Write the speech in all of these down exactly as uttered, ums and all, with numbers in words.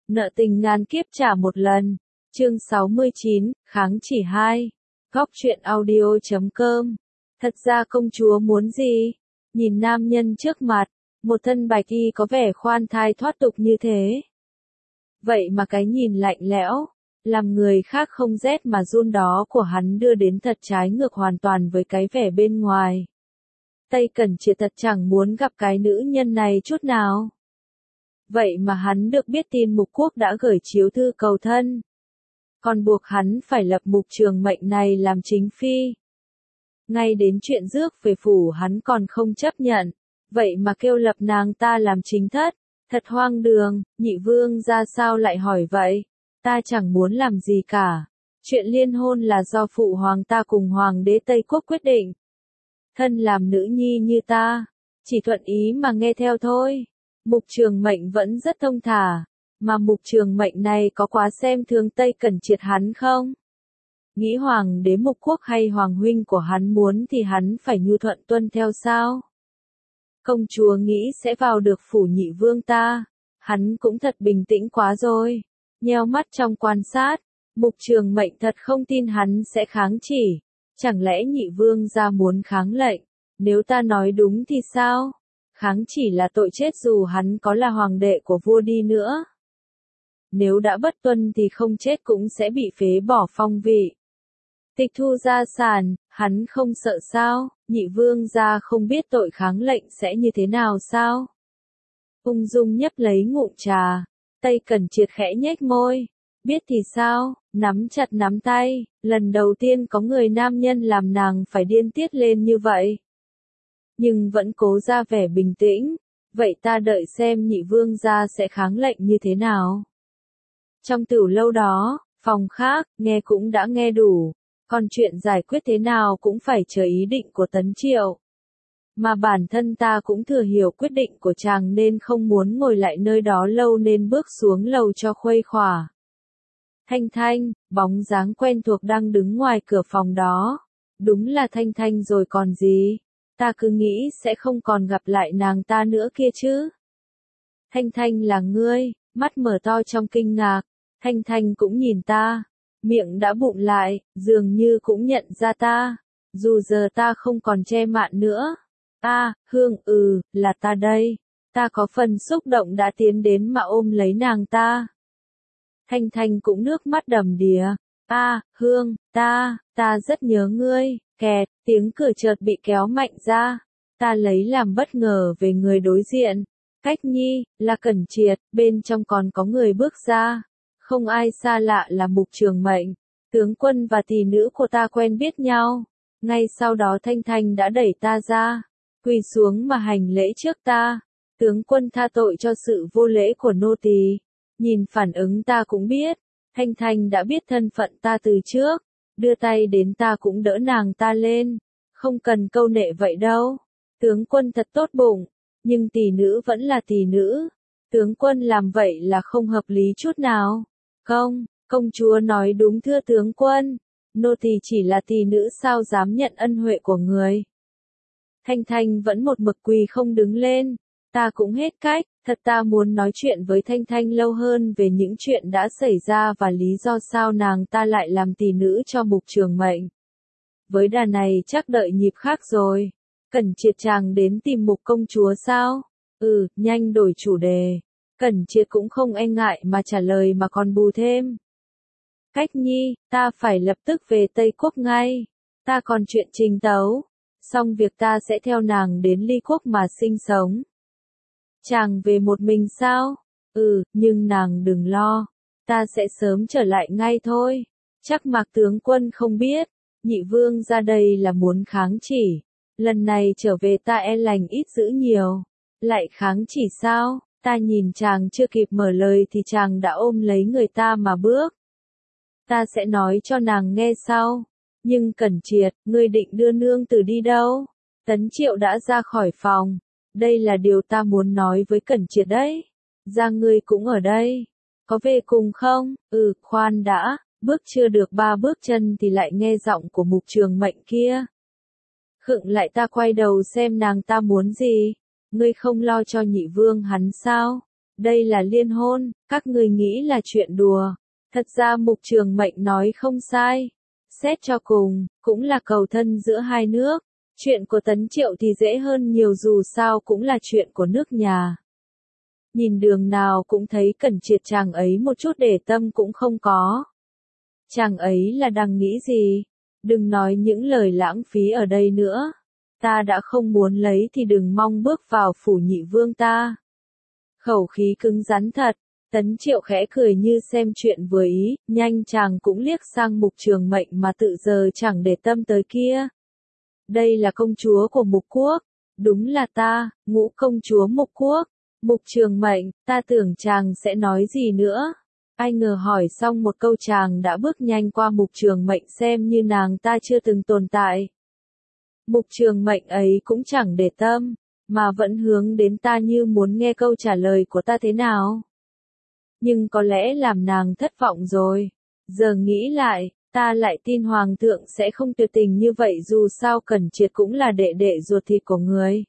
Nợ tình ngàn kiếp trả một lần. Chương sáu mươi chín, kháng chỉ hai. Góc truyện audio chấm com. Thật ra công chúa muốn gì? Nhìn nam nhân trước mặt, một thân bạch y có vẻ khoan thai thoát tục như thế. Vậy mà cái nhìn lạnh lẽo, làm người khác không rét mà run đó của hắn đưa đến thật trái ngược hoàn toàn với cái vẻ bên ngoài. Tây Cẩn Triệt thật chẳng muốn gặp cái nữ nhân này chút nào. Vậy mà hắn được biết tin Mục Quốc đã gửi chiếu thư cầu thân. Còn buộc hắn phải lập Mục Trường Mệnh này làm chính phi. Ngay đến chuyện rước về phủ hắn còn không chấp nhận. Vậy mà kêu lập nàng ta làm chính thất. Thật hoang đường, nhị vương ra sao lại hỏi vậy? Ta chẳng muốn làm gì cả. Chuyện liên hôn là do phụ hoàng ta cùng hoàng đế Tây Quốc quyết định. Thân làm nữ nhi như ta, chỉ thuận ý mà nghe theo thôi. Mục Trường Mệnh vẫn rất thông thả, mà Mục Trường Mệnh này có quá xem thường Tây Cẩn Triệt hắn không? Nghĩ hoàng đế Mục Quốc hay hoàng huynh của hắn muốn thì hắn phải nhu thuận tuân theo sao? Công chúa nghĩ sẽ vào được phủ nhị vương ta, hắn cũng thật bình tĩnh quá rồi. Nheo mắt trong quan sát, Mục Trường Mệnh thật không tin hắn sẽ kháng chỉ. Chẳng lẽ nhị vương gia muốn kháng lệnh? Nếu ta nói đúng thì sao? Kháng chỉ là tội chết dù hắn có là hoàng đệ của vua đi nữa. Nếu đã bất tuân thì không chết cũng sẽ bị phế bỏ phong vị. Tịch thu gia sản, hắn không sợ sao? Nhị vương gia không biết tội kháng lệnh sẽ như thế nào sao? Ung dung nhấp lấy ngụm trà, Tây Cẩn Triệt khẽ nhếch môi. Biết thì sao, nắm chặt nắm tay, lần đầu tiên có người nam nhân làm nàng phải điên tiết lên như vậy. Nhưng vẫn cố ra vẻ bình tĩnh, vậy ta đợi xem nhị vương gia sẽ kháng lệnh như thế nào. Trong tửu lâu đó, phòng khác, nghe cũng đã nghe đủ, còn chuyện giải quyết thế nào cũng phải chờ ý định của Tấn Triệu. Mà bản thân ta cũng thừa hiểu quyết định của chàng nên không muốn ngồi lại nơi đó lâu nên bước xuống lầu cho khuây khỏa. Thanh Thanh, bóng dáng quen thuộc đang đứng ngoài cửa phòng đó. Đúng là Thanh Thanh rồi còn gì. Ta cứ nghĩ sẽ không còn gặp lại nàng ta nữa kia chứ. Thanh Thanh là ngươi, mắt mở to trong kinh ngạc. Thanh Thanh cũng nhìn ta. Miệng đã bụng lại, dường như cũng nhận ra ta. Dù giờ ta không còn che mạn nữa. À, Hương, ừ, là ta đây. Ta có phần xúc động đã tiến đến mà ôm lấy nàng ta. Thanh Thanh cũng nước mắt đầm đìa. À, Hương, ta, ta rất nhớ ngươi. Kẹt, tiếng cửa chợt bị kéo mạnh ra. Ta lấy làm bất ngờ về người đối diện. Cách Nhi, là Cẩn Triệt, bên trong còn có người bước ra. Không ai xa lạ là Mục Trường Mệnh. Tướng quân và tỷ nữ của ta quen biết nhau. Ngay sau đó Thanh Thanh đã đẩy ta ra. Quỳ xuống mà hành lễ trước ta. Tướng quân tha tội cho sự vô lễ của nô tỳ. Nhìn phản ứng ta cũng biết, Thanh Thanh đã biết thân phận ta từ trước, đưa tay đến ta cũng đỡ nàng ta lên, không cần câu nệ vậy đâu. Tướng quân thật tốt bụng, nhưng tỷ nữ vẫn là tỷ nữ, tướng quân làm vậy là không hợp lý chút nào. Công, công chúa nói đúng thưa tướng quân, nô tỳ chỉ là tỷ nữ sao dám nhận ân huệ của người. Thanh Thanh vẫn một mực quỳ không đứng lên. Ta cũng hết cách, thật ta muốn nói chuyện với Thanh Thanh lâu hơn về những chuyện đã xảy ra và lý do sao nàng ta lại làm tỷ nữ cho Mục Trường Mệnh. Với đà này chắc đợi nhịp khác rồi. Cẩn Triệt chàng đến tìm Mục công chúa sao? Ừ, nhanh đổi chủ đề. Cẩn Triệt cũng không e ngại mà trả lời mà còn bù thêm. Cách Nhi, ta phải lập tức về Tây Quốc ngay. Ta còn chuyện trình tấu. Xong việc ta sẽ theo nàng đến Ly Quốc mà sinh sống. Chàng về một mình sao? Ừ, nhưng nàng đừng lo. Ta sẽ sớm trở lại ngay thôi. Chắc Mạc tướng quân không biết. Nhị vương ra đây là muốn kháng chỉ. Lần này trở về ta e lành ít dữ nhiều. Lại kháng chỉ sao? Ta nhìn chàng chưa kịp mở lời thì chàng đã ôm lấy người ta mà bước. Ta sẽ nói cho nàng nghe sau. Nhưng Cẩn Triệt, ngươi định đưa nương tử đi đâu? Tấn Triệu đã ra khỏi phòng. Đây là điều ta muốn nói với Cẩn Triệt đấy. Ra ngươi cũng ở đây. Có về cùng không? Ừ, khoan đã. Bước chưa được ba bước chân thì lại nghe giọng của Mục Trường Mệnh kia. Khựng lại ta quay đầu xem nàng ta muốn gì. Ngươi không lo cho nhị vương hắn sao? Đây là liên hôn, các người nghĩ là chuyện đùa. Thật ra Mục Trường Mệnh nói không sai. Xét cho cùng, cũng là cầu thân giữa hai nước. Chuyện của Tấn Triệu thì dễ hơn nhiều dù sao cũng là chuyện của nước nhà. Nhìn đường nào cũng thấy Cẩn Triệt chàng ấy một chút để tâm cũng không có. Chàng ấy là đang nghĩ gì? Đừng nói những lời lãng phí ở đây nữa. Ta đã không muốn lấy thì đừng mong bước vào phủ nhị vương ta. Khẩu khí cứng rắn thật. Tấn Triệu khẽ cười như xem chuyện vừa ý, nhanh chàng cũng liếc sang Mục Trường Mệnh mà tự giờ chẳng để tâm tới kia. Đây là công chúa của Mục Quốc. Đúng là ta, Ngũ công chúa Mục Quốc. Mục Trường Mệnh, ta tưởng chàng sẽ nói gì nữa. Ai ngờ hỏi xong một câu chàng đã bước nhanh qua Mục Trường Mệnh xem như nàng ta chưa từng tồn tại. Mục Trường Mệnh ấy cũng chẳng để tâm, mà vẫn hướng đến ta như muốn nghe câu trả lời của ta thế nào. Nhưng có lẽ làm nàng thất vọng rồi. Giờ nghĩ lại, ta lại tin Hoàng thượng sẽ không tuyệt tình như vậy dù sao Cẩn Triệt cũng là đệ đệ ruột thịt của người.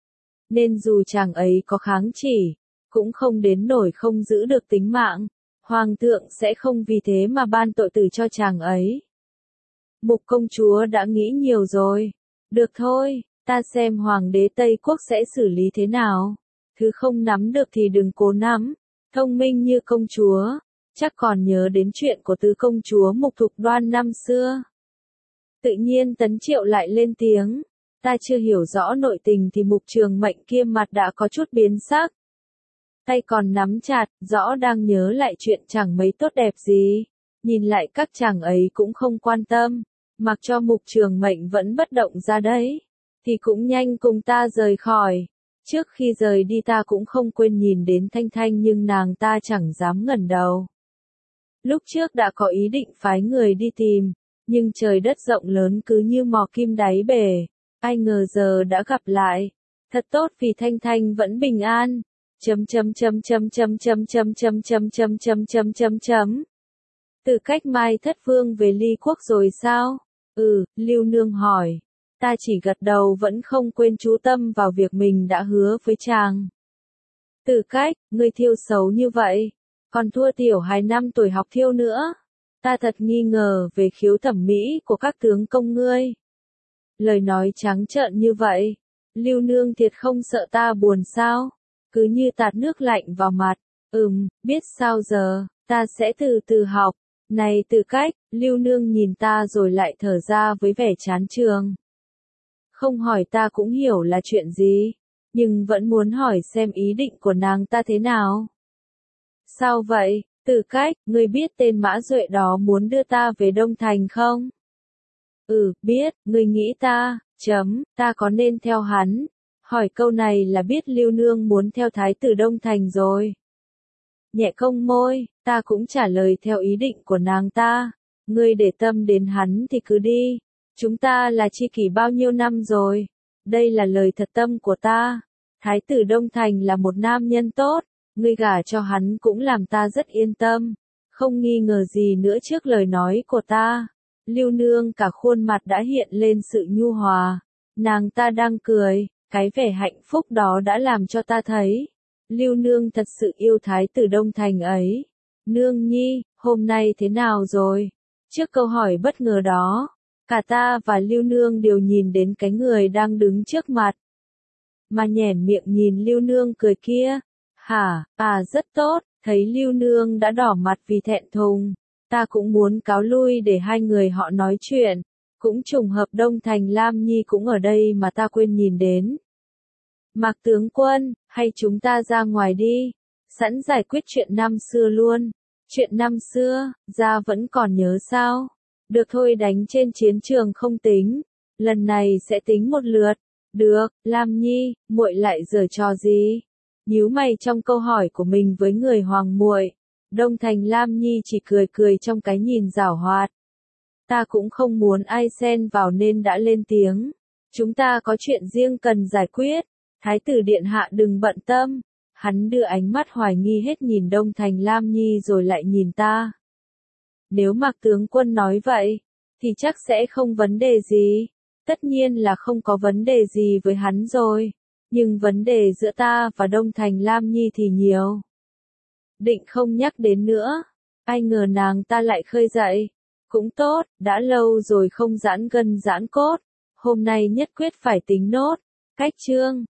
Nên dù chàng ấy có kháng chỉ, cũng không đến nổi không giữ được tính mạng. Hoàng thượng sẽ không vì thế mà ban tội tử cho chàng ấy. Mục công chúa đã nghĩ nhiều rồi. Được thôi, ta xem Hoàng đế Tây Quốc sẽ xử lý thế nào. Thứ không nắm được thì đừng cố nắm. Thông minh như công chúa, chắc còn nhớ đến chuyện của tứ công chúa Mục Thục Đoan năm xưa. Tự nhiên Tấn Triệu lại lên tiếng. Ta chưa hiểu rõ nội tình thì Mục Trường Mệnh kia mặt đã có chút biến sắc. Tay còn nắm chặt, rõ đang nhớ lại chuyện chẳng mấy tốt đẹp gì. Nhìn lại các chàng ấy cũng không quan tâm, mặc cho Mục Trường Mệnh vẫn bất động ra đấy. Thì cũng nhanh cùng ta rời khỏi. Trước khi rời đi ta cũng không quên nhìn đến Thanh Thanh nhưng nàng ta chẳng dám ngẩng đầu. Lúc trước đã có ý định phái người đi tìm, nhưng trời đất rộng lớn cứ như mò kim đáy bể. Ai ngờ giờ đã gặp lại. Thật tốt vì Thanh Thanh vẫn bình an. Chấm chấm chấm chấm chấm chấm chấm chấm chấm chấm chấm chấm chấm chấm. Từ cách Mai Thất Vương về Ly Quốc rồi sao? Ừ, Lưu Nương hỏi. Ta chỉ gật đầu vẫn không quên chú tâm vào việc mình đã hứa với chàng. Từ cách, ngươi thiêu xấu như vậy, còn thua tiểu hài năm tuổi học thiêu nữa. Ta thật nghi ngờ về khiếu thẩm mỹ của các tướng công ngươi. Lời nói trắng trợn như vậy, Lưu Nương thiệt không sợ ta buồn sao? Cứ như tạt nước lạnh vào mặt. Ừm, biết sao giờ, ta sẽ từ từ học. Này Từ cách, Lưu Nương nhìn ta rồi lại thở ra với vẻ chán chường. Không hỏi ta cũng hiểu là chuyện gì, nhưng vẫn muốn hỏi xem ý định của nàng ta thế nào. Sao vậy, Từ cách, ngươi biết tên Mã Duệ đó muốn đưa ta về Đông Thành không? Ừ, biết, ngươi nghĩ ta, chấm, ta có nên theo hắn? Hỏi câu này là biết Lưu Nương muốn theo Thái tử Đông Thành rồi. Nhẹ cong môi, ta cũng trả lời theo ý định của nàng ta. Ngươi để tâm đến hắn thì cứ đi. Chúng ta là tri kỷ bao nhiêu năm rồi. Đây là lời thật tâm của ta. Thái tử Đông Thành là một nam nhân tốt. Ngươi gả cho hắn cũng làm ta rất yên tâm. Không nghi ngờ gì nữa trước lời nói của ta. Lưu Nương cả khuôn mặt đã hiện lên sự nhu hòa. Nàng ta đang cười. Cái vẻ hạnh phúc đó đã làm cho ta thấy. Lưu Nương thật sự yêu Thái tử Đông Thành ấy. Nương nhi, hôm nay thế nào rồi? Trước câu hỏi bất ngờ đó, cả ta và Lưu Nương đều nhìn đến cái người đang đứng trước mặt. Mà nhoẻn miệng nhìn Lưu Nương cười kia. Hả, à rất tốt, thấy Lưu Nương đã đỏ mặt vì thẹn thùng. Ta cũng muốn cáo lui để hai người họ nói chuyện. Cũng trùng hợp Đông Thành Lam Nhi cũng ở đây mà ta quên nhìn đến. Mạc tướng quân, hay chúng ta ra ngoài đi, sẵn giải quyết chuyện năm xưa luôn. Chuyện năm xưa, gia vẫn còn nhớ sao? Được thôi, đánh trên chiến trường không tính, lần này sẽ tính một lượt. Được, Lam Nhi, muội lại giở trò gì? Nhíu mày trong câu hỏi của mình với người hoàng muội. Đông Thành Lam Nhi chỉ cười cười trong cái nhìn giảo hoạt. Ta cũng không muốn ai xen vào nên đã lên tiếng. Chúng ta có chuyện riêng cần giải quyết. Thái tử điện hạ đừng bận tâm. Hắn đưa ánh mắt hoài nghi hết nhìn Đông Thành Lam Nhi rồi lại nhìn ta. Nếu Mạc tướng quân nói vậy, thì chắc sẽ không vấn đề gì. Tất nhiên là không có vấn đề gì với hắn rồi. Nhưng vấn đề giữa ta và Đông Thành Lam Nhi thì nhiều. định không nhắc đến nữa. Ai ngờ nàng ta lại khơi dậy. Cũng tốt, đã lâu rồi không giãn gân giãn cốt. Hôm nay nhất quyết phải tính nốt. Cách chương